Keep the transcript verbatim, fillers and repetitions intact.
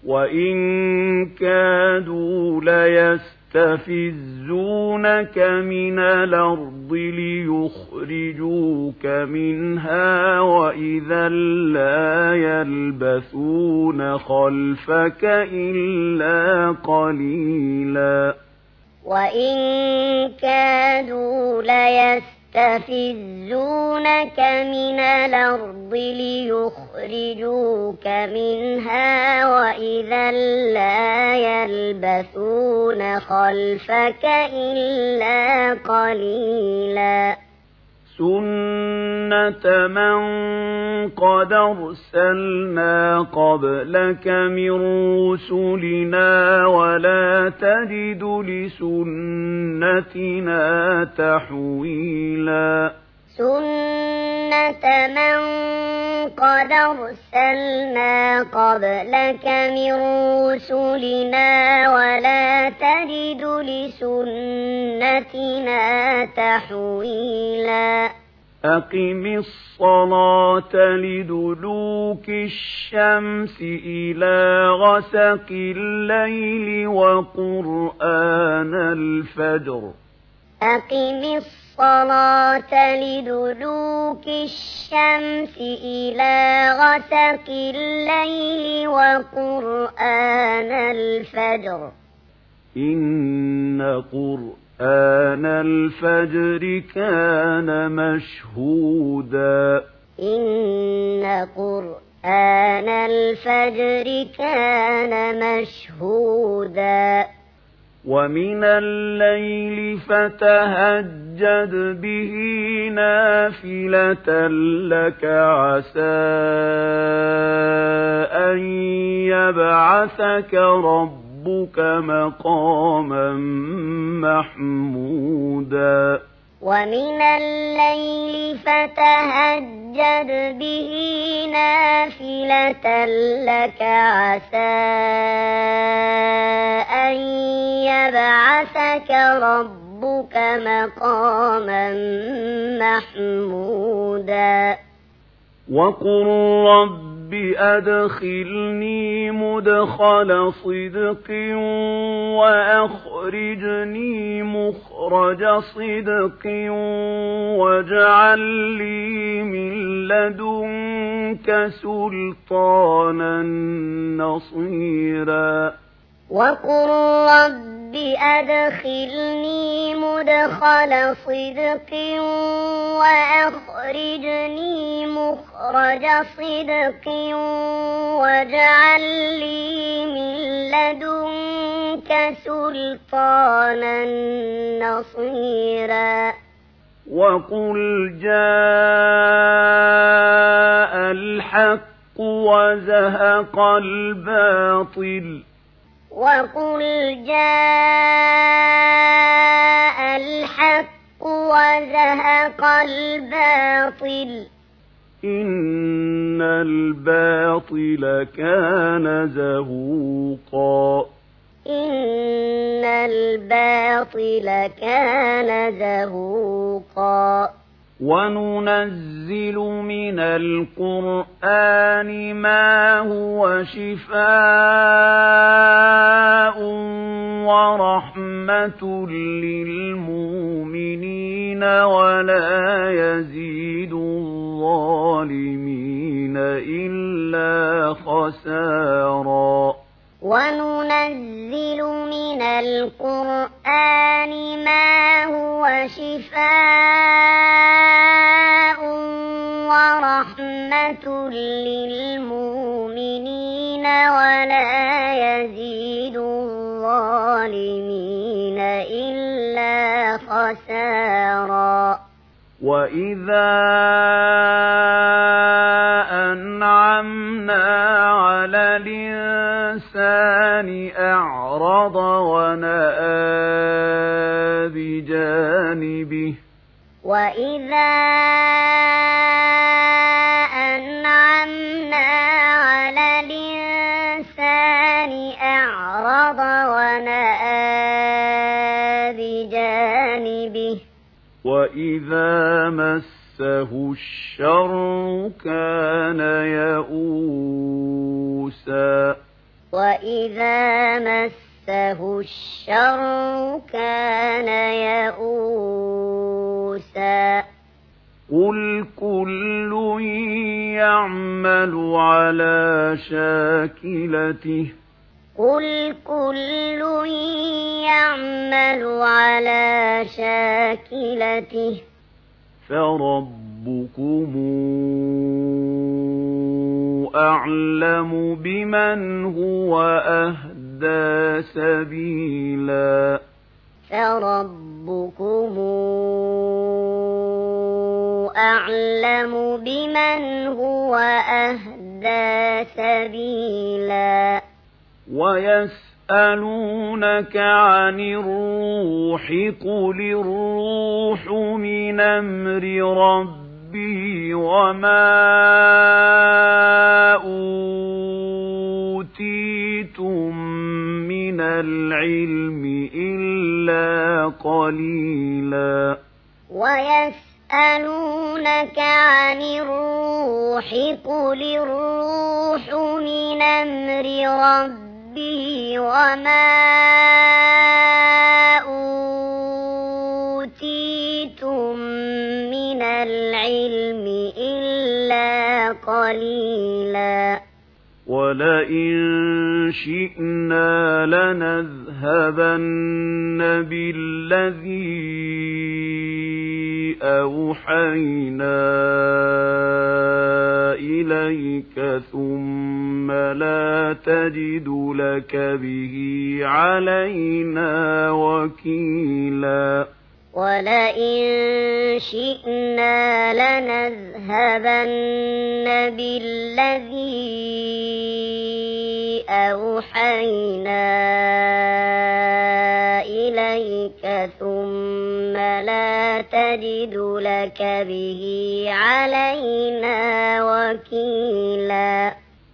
وإن كادوا ليستفزونك من الأرض ليخرجوك منها وإذا لا يلبثون خلفك إلا قليلا وإن كادوا ليستفزونك من الأرض ليخرجوك منها وإذا لا يلبثون خلفك إلا قليلا سنة من قد أرسلنا قبلك من رسلنا ولا تجد لسنتنا تحويلا سنة من قد أرسلنا قبلك من رسلنا ولا تجد لسنتنا تحويلا أقم الصلاة لدلوك الشمس إلى غسق الليل وقرآن الفجر أقم الصلاة لدلوك الشمس إلى غسق الليل وقرآن الفجر إن قرآن الفجر كان مشهودا إن قرآن الفجر كان مشهودا ومن الليل فتهجد به نافلة لك عسى أن يبعثك ربك مقاما محمودا ومن الليل فتهجد به نافلة لك عسى أن يبعثك ربك مقاما محمودا وقل رب أدخلني مدخل صدق وأخرجني مخرج صدق واجعل لي من لدنك سلطانا نصيرا وقل رب أدخلني مدخل صدق وأخرجني مخرج صدق واجعل لي من لدنك سلطانا نصيرا وقل جاء الحق وزهق الباطل وقل جاء الحق وزهق الباطل إن الباطل كان زهوقا إن الباطل كان زهوقا وننزل من القرآن ما هو شفاء ورحمة للمؤمنين ولا يزيد الظالمين إلا خسارا وننزل من القرآن ما هو شفاء ورحمة للمؤمنين ولا يزيد الظالمين إلا خسارا وإذا أنعمنا على الإنسان أعرض ونأى بجانبه وإذا أنعمنا على الإنسان أعرض ونأى بجانبه وإذا مسه الشر كان يئوسا وإذا مسه الشر كان يئوسا قل كل يعمل على شاكلته قل كل يعمل على شاكلته فربكم أعلم بمن هو أهدى سبيلا فربكم أعلم بمن هو أهدى سبيلا ويسألونك عن الروح قل الروح من أمر ربي وما أوتيتم من العلم إلا قليلا ويسألونك عن الروح قل الروح من أمر ربي وما أوتيتم من العلم إلا قليلا ولئن شئنا لنذهبن بالذي أوحينا إليك ثم لا تجد لك به علينا وكيلا ولئن شئنا لنذهبن بالذي أوحينا إليك ثم لا تجد لك به علينا